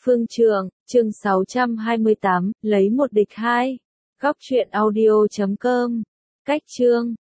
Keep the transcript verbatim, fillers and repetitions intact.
Phương Trượng, chương sáu trăm hai mươi tám, lấy một địch hai. Góc truyện audio chấm com. Cách chương